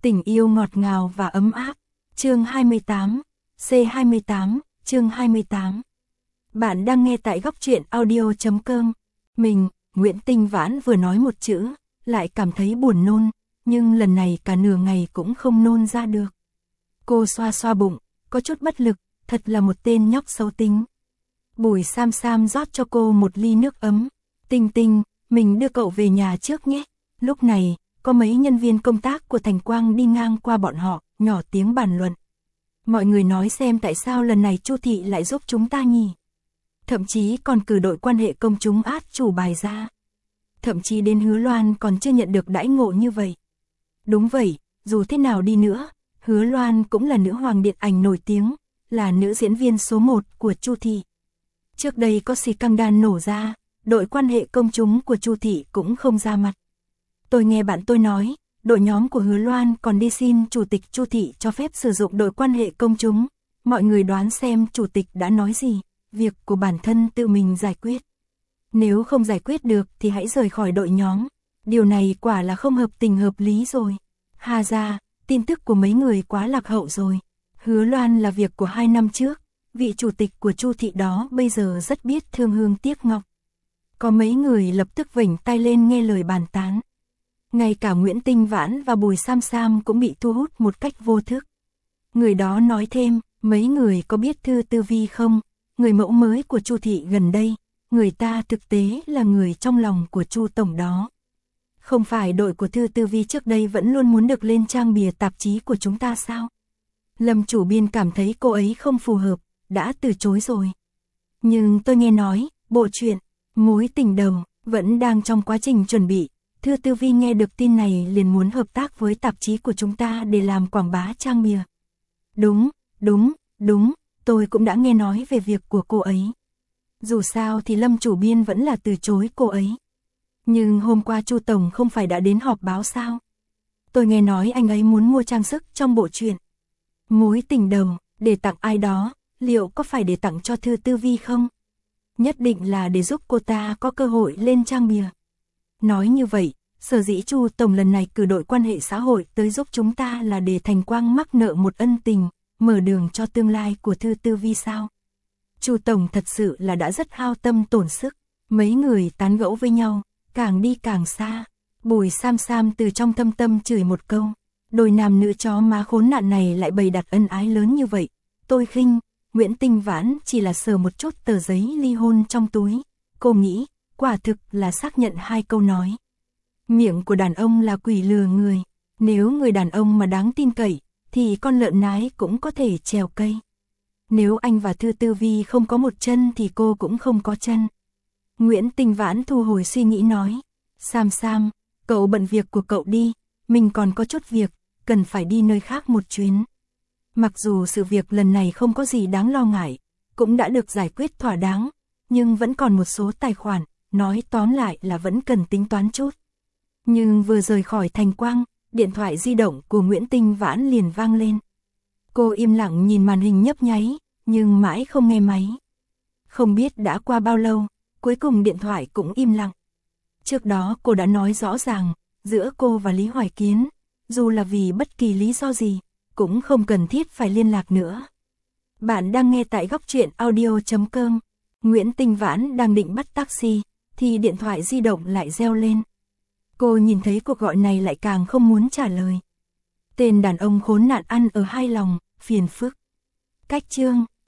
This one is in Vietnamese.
Tình yêu ngọt ngào và ấm áp. Chương 28. C28. Chương 28. Bạn đang nghe tại góc truyện audio.com. Mình, Nguyễn Tinh Vãn vừa nói một chữ, lại cảm thấy buồn nôn, nhưng lần này cả nửa ngày cũng không nôn ra được. Cô xoa xoa bụng, có chút bất lực, thật là một tên nhóc xấu tính. Bùi Sam Sam rót cho cô một ly nước ấm. Tinh Tinh, mình đưa cậu về nhà trước nhé. Lúc này, có mấy nhân viên công tác của Thành Quang đi ngang qua bọn họ, nhỏ tiếng bàn luận. Mọi người nói xem tại sao lần này Chu Thị lại giúp chúng ta nhỉ? Thậm chí còn cử đội quan hệ công chúng át chủ bài ra. Thậm chí đến Hứa Loan còn chưa nhận được đãi ngộ như vậy. Đúng vậy, dù thế nào đi nữa, Hứa Loan cũng là nữ hoàng điện ảnh nổi tiếng, là nữ diễn viên số 1 của Chu Thị. Trước đây có scandal nổ ra, đội quan hệ công chúng của Chu Thị cũng không ra mặt. Tôi nghe bạn tôi nói, đội nhóm của Hứa Loan còn đi xin chủ tịch Chu Thị cho phép sử dụng đội quan hệ công chúng. Mọi người đoán xem chủ tịch đã nói gì, việc của bản thân tự mình giải quyết. Nếu không giải quyết được thì hãy rời khỏi đội nhóm. Điều này quả là không hợp tình hợp lý rồi. Hà ra, tin tức của mấy người quá lạc hậu rồi. Hứa Loan là việc của 2 năm trước. Vị chủ tịch của Chu Thị đó bây giờ rất biết thương hương tiếc ngọc. Có mấy người lập tức vểnh tay lên nghe lời bàn tán. Ngay cả Nguyễn Tinh Vãn và Bùi Sam Sam cũng bị thu hút một cách vô thức. Người đó nói thêm, mấy người có biết Thư Tư Vi không? Người mẫu mới của Chu Thị gần đây, người ta thực tế là người trong lòng của Chu Tổng đó. Không phải đội của Thư Tư Vi trước đây vẫn luôn muốn được lên trang bìa tạp chí của chúng ta sao? Lâm chủ biên cảm thấy cô ấy không phù hợp, đã từ chối rồi. Nhưng tôi nghe nói, bộ truyện Mối tình đầu vẫn đang trong quá trình chuẩn bị. Thư Tư Vi nghe được tin này liền muốn hợp tác với tạp chí của chúng ta để làm quảng bá trang bìa. Đúng, tôi cũng đã nghe nói về việc của cô ấy. Dù sao thì Lâm chủ biên vẫn là từ chối cô ấy. Nhưng hôm qua Chu Tổng không phải đã đến họp báo sao? Tôi nghe nói anh ấy muốn mua trang sức trong bộ truyện Mối tình đầu, để tặng ai đó, liệu có phải để tặng cho Thư Tư Vi không? Nhất định là để giúp cô ta có cơ hội lên trang bìa. Nói như vậy, sở dĩ Chu Tổng lần này cử đội quan hệ xã hội tới giúp chúng ta là để Thành Quang mắc nợ một ân tình, mở đường cho tương lai của Thư Tư Vi sao? Chu Tổng thật sự là đã rất hao tâm tổn sức. Mấy người tán gẫu với nhau, càng đi càng xa. Bùi Sam Sam từ trong thâm tâm chửi một câu. Đôi nam nữ chó má khốn nạn này lại bày đặt ân ái lớn như vậy. Tôi khinh, Nguyễn Tinh Vãn chỉ là sờ một chút tờ giấy ly hôn trong túi. Cô nghĩ, quả thực là xác nhận 2 câu nói. Miệng của đàn ông là quỷ lừa người. Nếu người đàn ông mà đáng tin cậy, thì con lợn nái cũng có thể trèo cây. Nếu anh và Thư Tư Vi không có một chân thì cô cũng không có chân. Nguyễn Tinh Vãn thu hồi suy nghĩ nói. Sam Sam, cậu bận việc của cậu đi, mình còn có chút việc, cần phải đi nơi khác một chuyến. Mặc dù sự việc lần này không có gì đáng lo ngại, cũng đã được giải quyết thỏa đáng, nhưng vẫn còn một số tài khoản, nói tóm lại là vẫn cần tính toán chút. Nhưng vừa rời khỏi Thành Quang, điện thoại di động của Nguyễn Tinh Vãn liền vang lên. Cô im lặng nhìn màn hình nhấp nháy, nhưng mãi không nghe máy. Không biết đã qua bao lâu, cuối cùng điện thoại cũng im lặng. Trước đó cô đã nói rõ ràng, giữa cô và Lý Hoài Kiến, dù là vì bất kỳ lý do gì, cũng không cần thiết phải liên lạc nữa. Bạn đang nghe tại góc truyện audio.com. Nguyễn Tinh Vãn đang định bắt taxi, thì điện thoại di động lại reo lên. Cô nhìn thấy cuộc gọi này lại càng không muốn trả lời. Tên đàn ông khốn nạn ăn ở hai lòng, phiền phức. Cách chương